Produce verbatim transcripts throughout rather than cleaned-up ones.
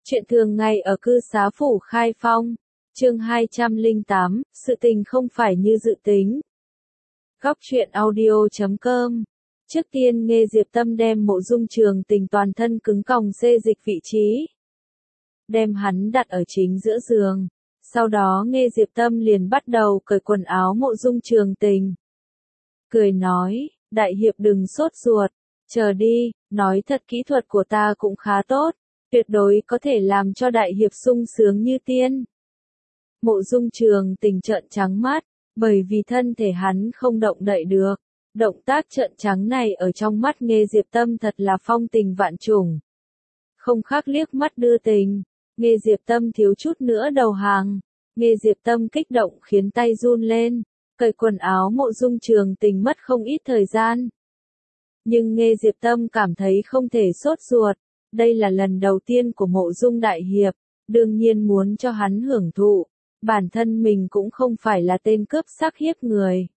Chuyện thường ngày ở cư xá phủ Khai Phong, chương hai trăm lẻ tám, sự tình không phải như dự tính. Góc truyện audio chấm com. Trước tiên Nghê Diệp Tâm đem Mộ Dung Trường Tình toàn thân cứng còng xê dịch vị trí, đem hắn đặt ở chính giữa giường. Sau đó Nghê Diệp Tâm liền bắt đầu cởi quần áo Mộ Dung Trường Tình. Cười nói, đại hiệp đừng sốt ruột, chờ đi, nói thật kỹ thuật của ta cũng khá tốt, tuyệt đối có thể làm cho đại hiệp sung sướng như tiên. Mộ Dung Trường Tình trợn trắng mắt, bởi vì thân thể hắn không động đậy được. Động tác trợn trắng này ở trong mắt Nghê Diệp Tâm thật là phong tình vạn trùng. Không khác liếc mắt đưa tình, Nghê Diệp Tâm thiếu chút nữa đầu hàng. Nghê Diệp Tâm kích động khiến tay run lên, cởi quần áo Mộ Dung Trường Tình mất không ít thời gian. Nhưng Nghê Diệp Tâm cảm thấy không thể sốt ruột, đây là lần đầu tiên của Mộ Dung đại hiệp, đương nhiên muốn cho hắn hưởng thụ, bản thân mình cũng không phải là tên cướp sắc hiếp người.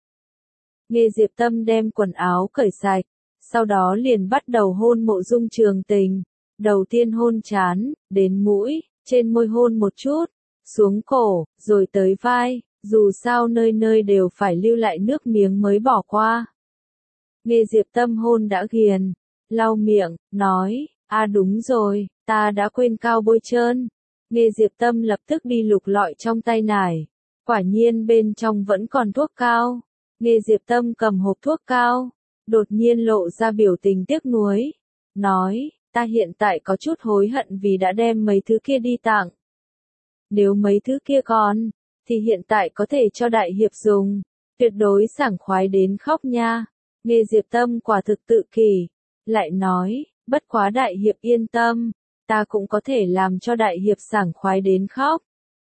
Nghê Diệp Tâm đem quần áo cởi sạch, sau đó liền bắt đầu hôn Mộ Dung Trường Tình, đầu tiên hôn trán, đến mũi, trên môi hôn một chút, xuống cổ, rồi tới vai, dù sao nơi nơi đều phải lưu lại nước miếng mới bỏ qua. Nghê Diệp Tâm hôn đã ghiền, lau miệng, nói, à đúng rồi, ta đã quên cao bôi trơn. Nghê Diệp Tâm lập tức đi lục lọi trong tay nải, quả nhiên bên trong vẫn còn thuốc cao. Nghê Diệp Tâm cầm hộp thuốc cao, đột nhiên lộ ra biểu tình tiếc nuối, nói, ta hiện tại có chút hối hận vì đã đem mấy thứ kia đi tặng. Nếu mấy thứ kia còn, thì hiện tại có thể cho đại hiệp dùng, tuyệt đối sảng khoái đến khóc nha. Nghê Diệp Tâm quả thực tự kỷ, lại nói, bất quá đại hiệp yên tâm, ta cũng có thể làm cho đại hiệp sảng khoái đến khóc.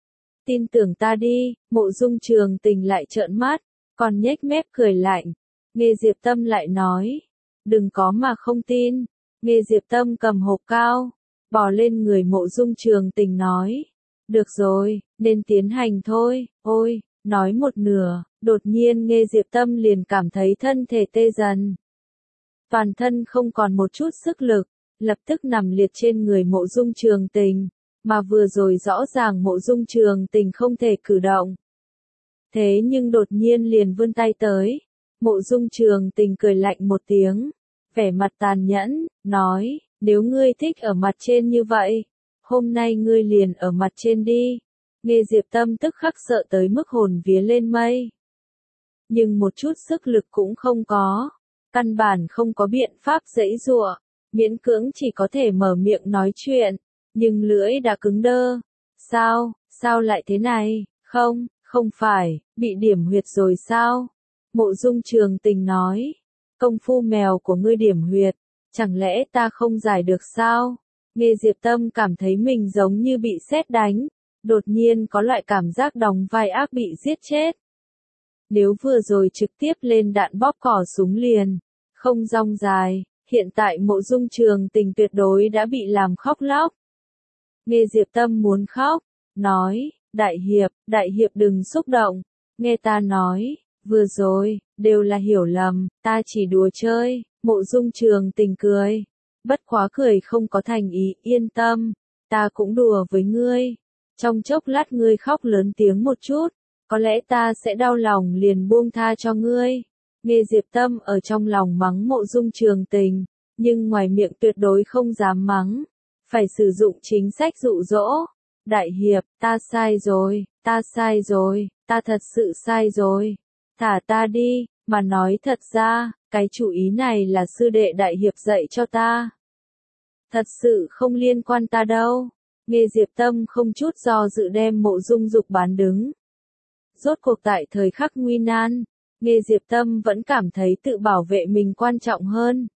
Tin tưởng ta đi, Mộ Dung Trường Tình lại trợn mắt, còn nhếch mép cười lạnh. Nghê Diệp Tâm lại nói, đừng có mà không tin. Nghê Diệp Tâm cầm hộp cao, bỏ lên người Mộ Dung Trường Tình nói, được rồi, nên tiến hành thôi. Ôi, nói một nửa, đột nhiên Nghê Diệp Tâm liền cảm thấy thân thể tê dần. Toàn thân không còn một chút sức lực, lập tức nằm liệt trên người Mộ Dung Trường Tình, mà vừa rồi rõ ràng Mộ Dung Trường Tình không thể cử động. Thế nhưng đột nhiên liền vươn tay tới, Mộ Dung Trường Tình cười lạnh một tiếng, vẻ mặt tàn nhẫn, nói, nếu ngươi thích ở mặt trên như vậy, hôm nay ngươi liền ở mặt trên đi. Nghê Diệp Tâm tức khắc sợ tới mức hồn vía lên mây. Nhưng một chút sức lực cũng không có, căn bản không có biện pháp giãy giụa, miễn cưỡng chỉ có thể mở miệng nói chuyện, nhưng lưỡi đã cứng đơ. Sao, sao lại thế này, không, không phải, bị điểm huyệt rồi sao? Mộ Dung Trường Tình nói, công phu mèo của ngươi điểm huyệt, chẳng lẽ ta không giải được sao? Nghê Diệp Tâm cảm thấy mình giống như bị sét đánh, đột nhiên có loại cảm giác đóng vai ác bị giết chết. Nếu vừa rồi trực tiếp lên đạn bóp cò súng liền, không rong dài, hiện tại Mộ Dung Trường Tình tuyệt đối đã bị làm khóc lóc. Nghê Diệp Tâm muốn khóc, nói, đại hiệp, đại hiệp đừng xúc động, nghe ta nói, vừa rồi, đều là hiểu lầm, ta chỉ đùa chơi. Mộ Dung Trường Tình cười, bất quá cười không có thành ý, yên tâm, ta cũng đùa với ngươi, trong chốc lát ngươi khóc lớn tiếng một chút, có lẽ ta sẽ đau lòng liền buông tha cho ngươi. Nghê Diệp Tâm ở trong lòng mắng Mộ Dung Trường Tình, nhưng ngoài miệng tuyệt đối không dám mắng, phải sử dụng chính sách dụ dỗ. Đại hiệp, ta sai rồi, ta sai rồi, ta thật sự sai rồi, thả ta đi, mà nói thật ra, cái chủ ý này là sư đệ đại hiệp dạy cho ta. Thật sự không liên quan ta đâu. Nghê Diệp Tâm không chút do dự đem Mộ Dung Dục bán đứng. Rốt cuộc tại thời khắc nguy nan, Nghê Diệp Tâm vẫn cảm thấy tự bảo vệ mình quan trọng hơn.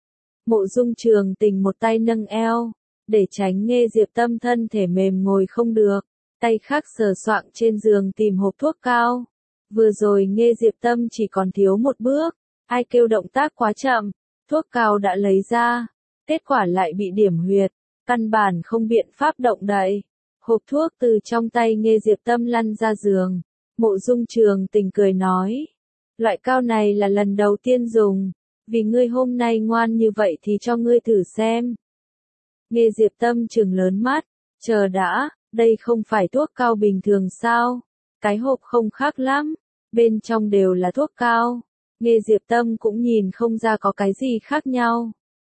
Mộ Dung Trường Tình một tay nâng eo, để tránh Nghê Diệp Tâm thân thể mềm ngồi không được, tay khác sờ soạng trên giường tìm hộp thuốc cao. Vừa rồi Nghê Diệp Tâm chỉ còn thiếu một bước, ai kêu động tác quá chậm, thuốc cao đã lấy ra, kết quả lại bị điểm huyệt, căn bản không biện pháp động đậy. Hộp thuốc từ trong tay Nghê Diệp Tâm lăn ra giường, Mộ Dung Trường Tình cười nói, loại cao này là lần đầu tiên dùng, vì ngươi hôm nay ngoan như vậy thì cho ngươi thử xem. Nghê Diệp Tâm trừng lớn mắt, Chờ đã, đây không phải thuốc cao bình thường sao? Cái hộp không khác lắm, bên trong đều là thuốc cao. Nghe Diệp Tâm cũng nhìn không ra có cái gì khác nhau.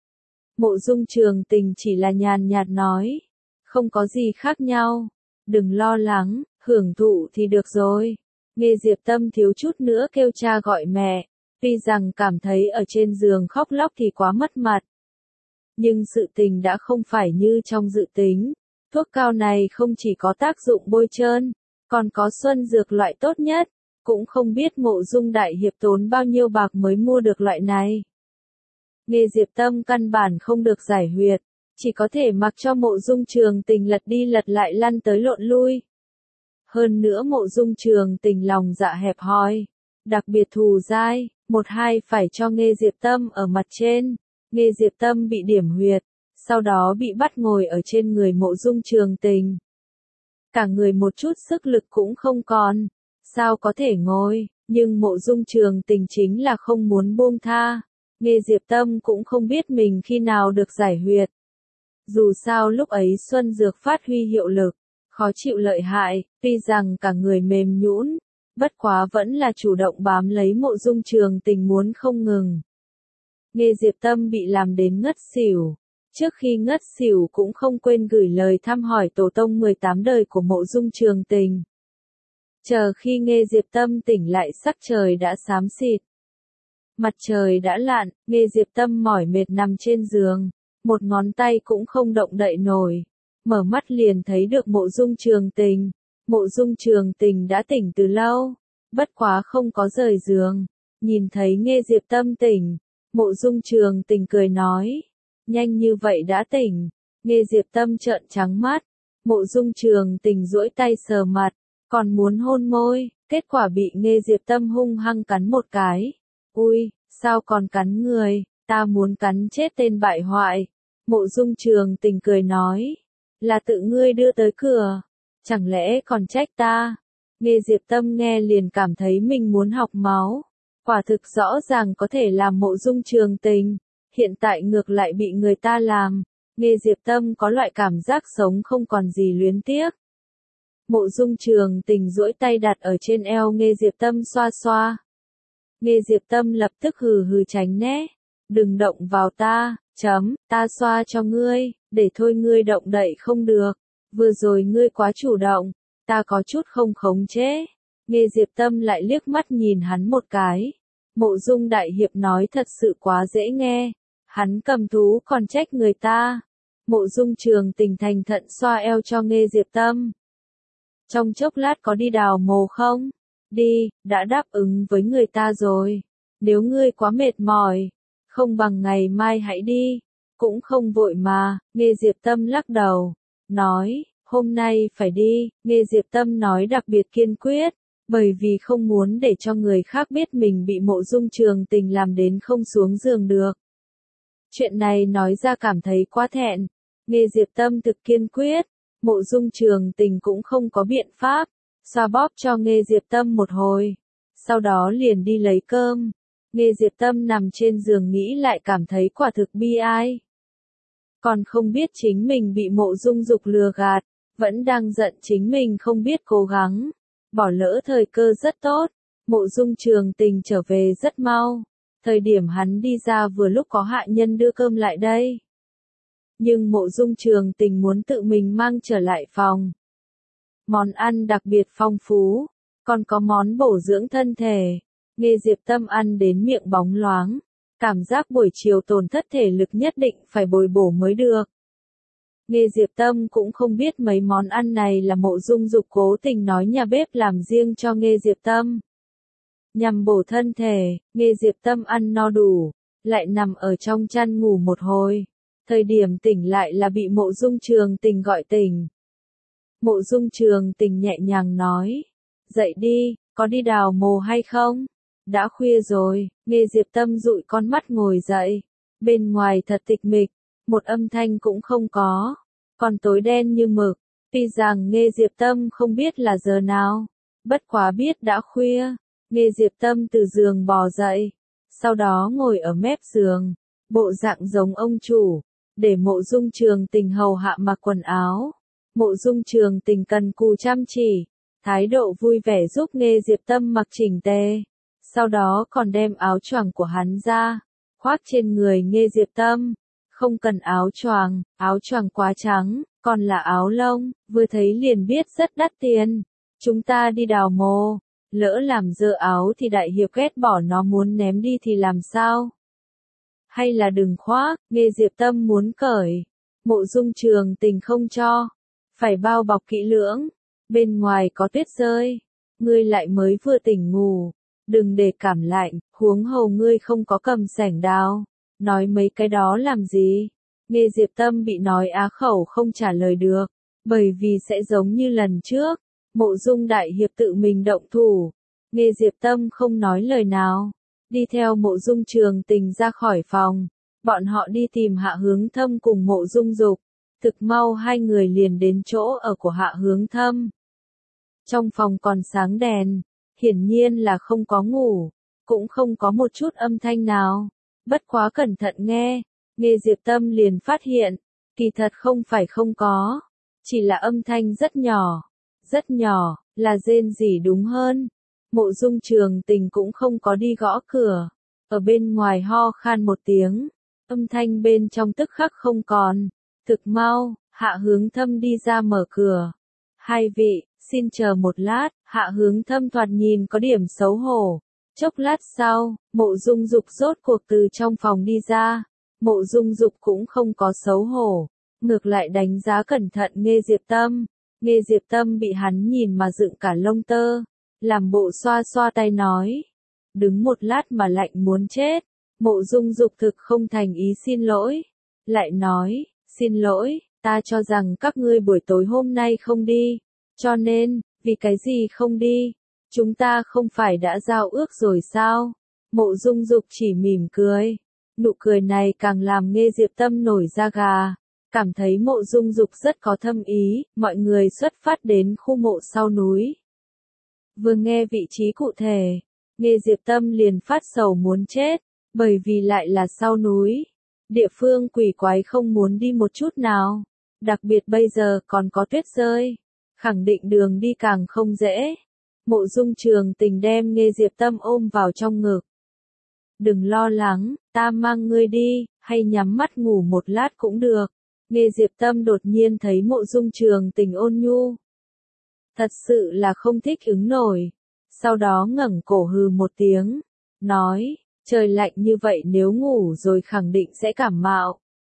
Mộ Dung Trường Tình chỉ là nhàn nhạt nói, không có gì khác nhau, đừng lo lắng, hưởng thụ thì được rồi. Nghe Diệp Tâm thiếu chút nữa kêu cha gọi mẹ, tuy rằng cảm thấy ở trên giường khóc lóc thì quá mất mặt. Nhưng sự tình đã không phải như trong dự tính, thuốc cao này không chỉ có tác dụng bôi trơn, còn có xuân dược loại tốt nhất, cũng không biết Mộ Dung đại hiệp tốn bao nhiêu bạc mới mua được loại này. Nghe Diệp Tâm căn bản không được giải huyệt, chỉ có thể mặc cho Mộ Dung Trường Tình lật đi lật lại lăn tới lộn lui. Hơn nữa Mộ Dung Trường Tình lòng dạ hẹp hòi, đặc biệt thù dai, một hai phải cho Nghe Diệp Tâm ở mặt trên. Nghe Diệp Tâm bị điểm huyệt, sau đó bị bắt ngồi ở trên người Mộ Dung Trường Tình. Cả người một chút sức lực cũng không còn, sao có thể ngồi, nhưng Mộ Dung Trường Tình chính là không muốn buông tha. Nghe Diệp Tâm cũng không biết mình khi nào được giải huyệt. Dù sao lúc ấy xuân dược phát huy hiệu lực, khó chịu lợi hại, tuy rằng cả người mềm nhũn, bất quá vẫn là chủ động bám lấy Mộ Dung Trường Tình muốn không ngừng. Nghe Diệp Tâm bị làm đến ngất xỉu. Trước khi ngất xỉu cũng không quên gửi lời thăm hỏi tổ tông mười tám đời của Mộ Dung Trường Tình. Chờ khi Nghe Diệp Tâm tỉnh lại sắc trời đã xám xịt. Mặt trời đã lặn, Nghe Diệp Tâm mỏi mệt nằm trên giường, một ngón tay cũng không động đậy nổi. Mở mắt liền thấy được Mộ Dung Trường Tình. Mộ Dung Trường Tình đã tỉnh từ lâu, bất quá không có rời giường. Nhìn thấy Nghe Diệp Tâm tỉnh, Mộ Dung Trường Tình cười nói, nhanh như vậy đã tỉnh. Nghe Diệp Tâm trợn trắng mắt, Mộ Dung Trường Tình duỗi tay sờ mặt, còn muốn hôn môi, kết quả bị Nghe Diệp Tâm hung hăng cắn một cái. Ui, sao còn cắn người, ta muốn cắn chết tên bại hoại. Mộ Dung Trường Tình cười nói, là tự ngươi đưa tới cửa, chẳng lẽ còn trách ta. Nghe Diệp Tâm nghe liền cảm thấy mình muốn học máu. Quả thực rõ ràng có thể làm Mộ Dung Trường Tình, hiện tại ngược lại bị người ta làm. Nghe Diệp Tâm có loại cảm giác sống không còn gì luyến tiếc. Mộ Dung Trường Tình duỗi tay đặt ở trên eo Nghe Diệp Tâm xoa xoa. Nghe Diệp Tâm lập tức hừ hừ tránh né. Đừng động vào ta, chấm, ta xoa cho ngươi, để thôi ngươi động đậy không được. Vừa rồi ngươi quá chủ động, ta có chút không khống chế. Nghe Diệp Tâm lại liếc mắt nhìn hắn một cái. Mộ Dung đại hiệp nói thật sự quá dễ nghe. Hắn cầm thú còn trách người ta. Mộ Dung Trường Tình thành thận xoa eo cho Nghe Diệp Tâm. Trong chốc lát có đi đào mồ không? Đi, đã đáp ứng với người ta rồi. Nếu ngươi quá mệt mỏi, không bằng ngày mai hãy đi. Cũng không vội mà. Nghe Diệp Tâm lắc đầu, nói, hôm nay phải đi. Nghe Diệp Tâm nói đặc biệt kiên quyết, bởi vì không muốn để cho người khác biết mình bị Mộ Dung Trường Tình làm đến không xuống giường được. Chuyện này nói ra cảm thấy quá thẹn. Nghe Diệp Tâm thực kiên quyết, Mộ Dung Trường Tình cũng không có biện pháp, xoa bóp cho Nghe Diệp Tâm một hồi, sau đó liền đi lấy cơm. Nghe Diệp Tâm nằm trên giường nghĩ lại cảm thấy quả thực bi ai. Còn không biết chính mình bị Mộ Dung Dục lừa gạt, vẫn đang giận chính mình không biết cố gắng, bỏ lỡ thời cơ rất tốt. Mộ Dung Trường Tình trở về rất mau. Thời điểm hắn đi ra vừa lúc có hạ nhân đưa cơm lại đây. Nhưng Mộ Dung Trường Tình muốn tự mình mang trở lại phòng. Món ăn đặc biệt phong phú, còn có món bổ dưỡng thân thể. Nghe Diệp Tâm ăn đến miệng bóng loáng, cảm giác buổi chiều tổn thất thể lực nhất định phải bồi bổ mới được. Nghe Diệp Tâm cũng không biết mấy món ăn này là Mộ Dung Dục cố tình nói nhà bếp làm riêng cho Nghe Diệp Tâm. Nhằm bổ thân thể, Nghe Diệp Tâm ăn no đủ, lại nằm ở trong chăn ngủ một hồi. Thời điểm tỉnh lại là bị Mộ Dung Trường Tình gọi tỉnh. Mộ Dung Trường Tình nhẹ nhàng nói, dậy đi, có đi đào mồ hay không? Đã khuya rồi. Nghe Diệp Tâm dụi con mắt ngồi dậy. Bên ngoài thật tịch mịch, một âm thanh cũng không có, còn tối đen như mực. Tuy rằng Nghe Diệp Tâm không biết là giờ nào, bất quá biết đã khuya. Nghe Diệp Tâm từ giường bò dậy, sau đó ngồi ở mép giường, bộ dạng giống ông chủ, để Mộ Dung Trường Tình hầu hạ mặc quần áo. Mộ Dung Trường Tình cần cù chăm chỉ, thái độ vui vẻ giúp Nghê Diệp Tâm mặc chỉnh tề, sau đó còn đem áo choàng của hắn ra, khoác trên người Nghê Diệp Tâm. Không cần áo choàng, áo choàng quá trắng, còn là áo lông, vừa thấy liền biết rất đắt tiền. Chúng ta đi đào mồ, lỡ làm dơ áo thì đại hiệp ghét bỏ nó muốn ném đi thì làm sao? Hay là đừng khoác, Nghê Diệp Tâm muốn cởi. Mộ Dung Trường Tình không cho, phải bao bọc kỹ lưỡng, bên ngoài có tuyết rơi, ngươi lại mới vừa tỉnh ngủ, đừng để cảm lạnh, huống hồ ngươi không có cầm sẻng đào, nói mấy cái đó làm gì? Nghê Diệp Tâm bị nói á khẩu không trả lời được, bởi vì sẽ giống như lần trước, Mộ Dung đại hiệp tự mình động thủ. Nghê Diệp Tâm không nói lời nào, đi theo Mộ Dung Trường Tình ra khỏi phòng, bọn họ đi tìm Hạ Hướng Thâm cùng Mộ Dung Dục. Thực mau hai người liền đến chỗ ở của Hạ Hướng Thâm. Trong phòng còn sáng đèn, hiển nhiên là không có ngủ, cũng không có một chút âm thanh nào. Bất quá cẩn thận nghe, Nghê Diệp Tâm liền phát hiện, kỳ thật không phải không có, chỉ là âm thanh rất nhỏ, rất nhỏ, là rên rỉ đúng hơn. Mộ Dung Trường Tình cũng không có đi gõ cửa, ở bên ngoài ho khan một tiếng, âm thanh bên trong tức khắc không còn. Thực mau, Hạ Hướng Thâm đi ra mở cửa. Hai vị, xin chờ một lát, Hạ Hướng Thâm thoạt nhìn có điểm xấu hổ. Chốc lát sau, Mộ Dung Dục rốt cuộc từ trong phòng đi ra. Mộ Dung Dục cũng không có xấu hổ, ngược lại đánh giá cẩn thận Nghê Diệp Tâm. Nghê Diệp Tâm bị hắn nhìn mà dựng cả lông tơ, làm bộ xoa xoa tay nói. Đứng một lát mà lạnh muốn chết. Mộ Dung Dục thực không thành ý xin lỗi. Lại nói, xin lỗi, ta cho rằng các ngươi buổi tối hôm nay không đi, cho nên, vì cái gì không đi? Chúng ta không phải đã giao ước rồi sao? Mộ Dung Dục chỉ mỉm cười, nụ cười này càng làm Nghê Diệp Tâm nổi da gà, cảm thấy Mộ Dung Dục rất có thâm ý. Mọi người xuất phát đến khu mộ sau núi. Vừa nghe vị trí cụ thể, Nghê Diệp Tâm liền phát sầu muốn chết, bởi vì lại là sau núi. Địa phương quỷ quái không muốn đi một chút nào, đặc biệt bây giờ còn có tuyết rơi, khẳng định đường đi càng không dễ. Mộ Dung Trường Tình đem Nghê Diệp Tâm ôm vào trong ngực. Đừng lo lắng, ta mang ngươi đi, hay nhắm mắt ngủ một lát cũng được. Nghê Diệp Tâm đột nhiên thấy Mộ Dung Trường Tình ôn nhu, thật sự là không thích ứng nổi, sau đó ngẩng cổ hừ một tiếng, nói, trời lạnh như vậy nếu ngủ rồi khẳng định sẽ cảm mạo.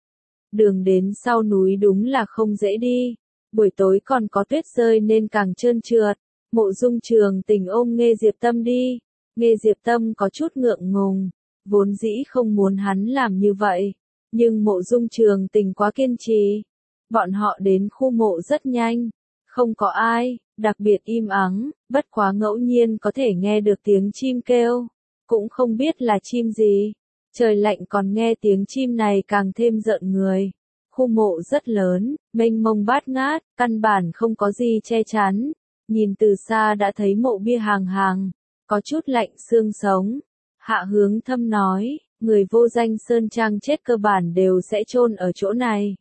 Đường đến sau núi đúng là không dễ đi, buổi tối còn có tuyết rơi nên càng trơn trượt. Mộ Dung Trường Tình ôm Nghê Diệp Tâm đi, Nghê Diệp Tâm có chút ngượng ngùng, vốn dĩ không muốn hắn làm như vậy, nhưng Mộ Dung Trường Tình quá kiên trì. Bọn họ đến khu mộ rất nhanh, không có ai, đặc biệt im ắng, bất quá ngẫu nhiên có thể nghe được tiếng chim kêu, cũng không biết là chim gì. Trời lạnh còn nghe tiếng chim này càng thêm rợn người. Khu mộ rất lớn, mênh mông bát ngát, căn bản không có gì che chắn. Nhìn từ xa đã thấy mộ bia hàng hàng, có chút lạnh xương sống. Hạ Hướng Thâm nói, người vô danh sơn trang chết cơ bản đều sẽ chôn ở chỗ này.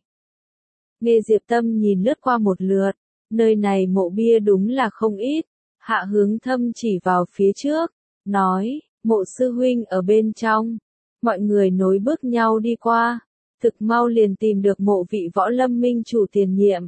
Nghê Diệp Tâm nhìn lướt qua một lượt, nơi này mộ bia đúng là không ít. Hạ Hướng Thâm chỉ vào phía trước, nói, Mộ sư huynh ở bên trong. Mọi người nối bước nhau đi qua, thực mau liền tìm được mộ vị võ lâm minh chủ tiền nhiệm.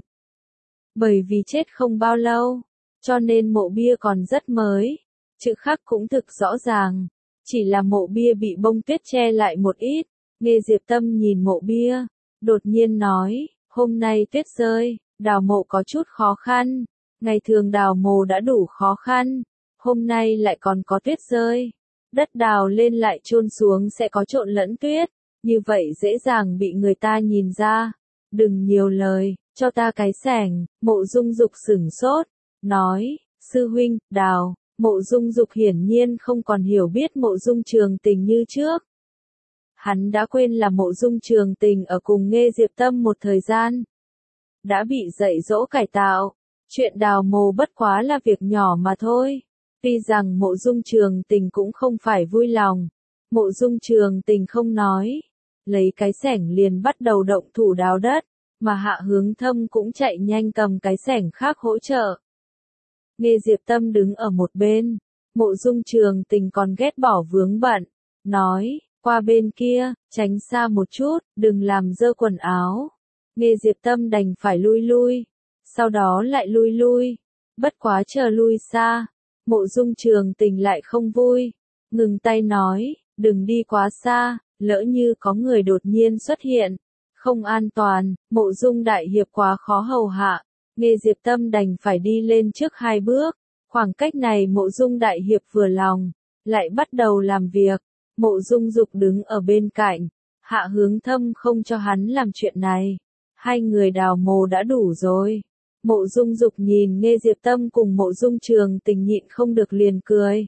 Bởi vì chết không bao lâu, cho nên mộ bia còn rất mới, chữ khắc cũng thực rõ ràng, chỉ là mộ bia bị bông tuyết che lại một ít. Nghê Diệp Tâm nhìn mộ bia, đột nhiên nói, hôm nay tuyết rơi, đào mộ có chút khó khăn, ngày thường đào mộ đã đủ khó khăn, hôm nay lại còn có tuyết rơi. Đất đào lên lại chôn xuống sẽ có trộn lẫn tuyết, như vậy dễ dàng bị người ta nhìn ra. Đừng nhiều lời, cho ta cái xẻng. Mộ Dung Dục sửng sốt, nói, sư huynh, đào. Mộ Dung Dục hiển nhiên không còn hiểu biết Mộ Dung Trường Tình như trước. Hắn đã quên là Mộ Dung Trường Tình ở cùng Nghê Diệp Tâm một thời gian, đã bị dạy dỗ cải tạo, chuyện đào mồ bất quá là việc nhỏ mà thôi. Tuy rằng Mộ Dung Trường Tình cũng không phải vui lòng, Mộ Dung Trường Tình không nói, lấy cái xẻng liền bắt đầu động thủ đào đất. mà Hạ Hướng Thâm cũng chạy nhanh cầm cái xẻng khác hỗ trợ. Nghe Diệp Tâm đứng ở một bên, Mộ Dung Trường Tình còn ghét bỏ vướng bận, nói, qua bên kia, tránh xa một chút, đừng làm dơ quần áo. Nghe Diệp Tâm đành phải lui lui, sau đó lại lui lui, bất quá chờ lui xa, Mộ Dung Trường Tình lại không vui, ngừng tay nói, đừng đi quá xa, lỡ như có người đột nhiên xuất hiện, không an toàn, Mộ Dung đại hiệp quá khó hầu hạ. Nghe Diệp Tâm đành phải đi lên trước hai bước, khoảng cách này Mộ Dung đại hiệp vừa lòng, lại bắt đầu làm việc. Mộ Dung Dục đứng ở bên cạnh, Hạ Hướng Thâm không cho hắn làm chuyện này, hai người đào mồ đã đủ rồi. Mộ Dung Dục nhìn Nghe Diệp Tâm cùng Mộ Dung Trường Tình nhịn không được liền cười.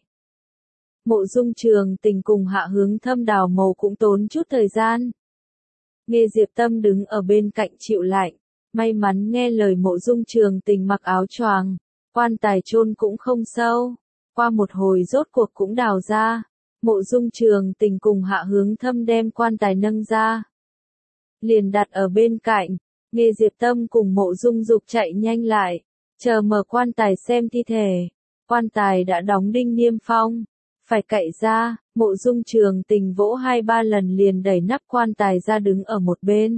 Mộ Dung Trường Tình cùng Hạ Hướng Thâm đào mồ cũng tốn chút thời gian. Nghe Diệp Tâm đứng ở bên cạnh chịu lạnh, may mắn nghe lời Mộ Dung Trường Tình mặc áo choàng, quan tài chôn cũng không sâu, qua một hồi rốt cuộc cũng đào ra. Mộ Dung Trường Tình cùng Hạ Hướng Thâm đem quan tài nâng ra, liền đặt ở bên cạnh. Nghe Diệp Tâm cùng Mộ Dung Dục chạy nhanh lại, chờ mở quan tài xem thi thể. Quan tài đã đóng đinh niêm phong, phải cậy ra. Mộ Dung Trường Tình vỗ hai ba lần liền đẩy nắp quan tài ra đứng ở một bên.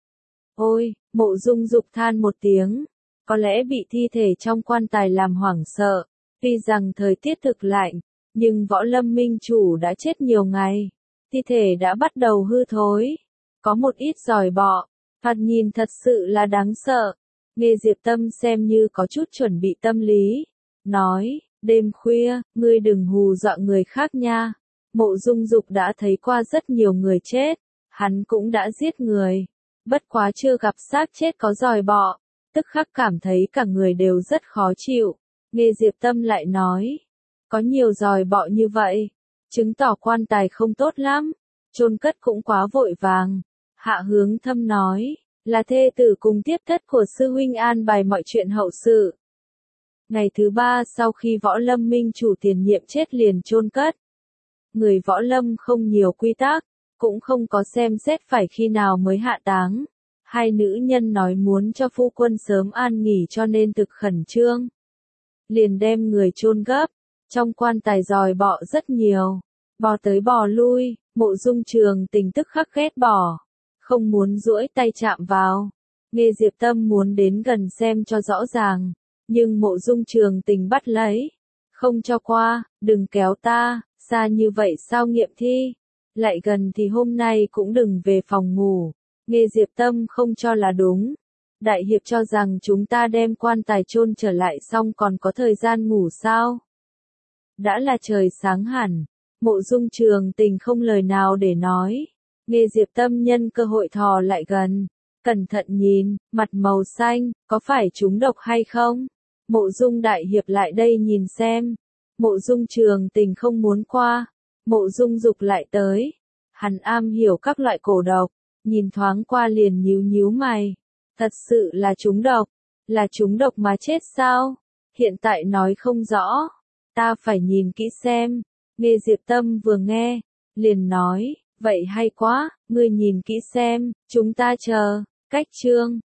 Ôi, Mộ Dung Dục than một tiếng, có lẽ bị thi thể trong quan tài làm hoảng sợ. Tuy rằng thời tiết thực lạnh, nhưng Võ Lâm Minh Chủ đã chết nhiều ngày, thi thể đã bắt đầu hư thối, có một ít giòi bọ, thoạt nhìn thật sự là đáng sợ. Nghe Diệp Tâm xem như có chút chuẩn bị tâm lý, nói, đêm khuya, ngươi đừng hù dọa người khác nha. Mộ Dung Dục đã thấy qua rất nhiều người chết, hắn cũng đã giết người, bất quá chưa gặp xác chết có giòi bọ, tức khắc cảm thấy cả người đều rất khó chịu. Nghe Diệp Tâm lại nói, có nhiều giòi bọ như vậy, chứng tỏ quan tài không tốt lắm, chôn cất cũng quá vội vàng. Hạ Hướng Thâm nói, là thê tử cùng tiếp thất của sư huynh an bài mọi chuyện hậu sự. Ngày thứ ba sau khi Võ Lâm Minh Chủ tiền nhiệm chết liền chôn cất. Người Võ Lâm không nhiều quy tắc, cũng không có xem xét phải khi nào mới hạ táng. Hai nữ nhân nói muốn cho phu quân sớm an nghỉ cho nên thực khẩn trương, liền đem người chôn gấp. Trong quan tài giòi bọ rất nhiều, bò tới bò lui. Mộ Dung Trường Tình tức khắc ghét bỏ, không muốn duỗi tay chạm vào. Nghe Diệp Tâm muốn đến gần xem cho rõ ràng, nhưng Mộ Dung Trường Tình bắt lấy, không cho qua, đừng kéo ta, xa như vậy sao nghiệm thi, lại gần thì hôm nay cũng đừng về phòng ngủ. Nghe Diệp Tâm không cho là đúng, đại hiệp cho rằng chúng ta đem quan tài chôn trở lại xong còn có thời gian ngủ sao? Đã là trời sáng hẳn, Mộ Dung Trường Tình không lời nào để nói. Nghe Diệp Tâm nhân cơ hội thò lại gần, cẩn thận nhìn, mặt màu xanh, có phải trúng độc hay không? Mộ Dung đại hiệp lại đây nhìn xem. Mộ Dung Trường Tình không muốn qua, Mộ Dung Dục lại tới. Hắn am hiểu các loại cổ độc, nhìn thoáng qua liền nhíu nhíu mày. Thật sự là trúng độc, là trúng độc mà chết sao? Hiện tại nói không rõ, ta phải nhìn kỹ xem. Nghe Diệp Tâm vừa nghe, liền nói, vậy hay quá, ngươi nhìn kỹ xem, chúng ta chờ. Cách chương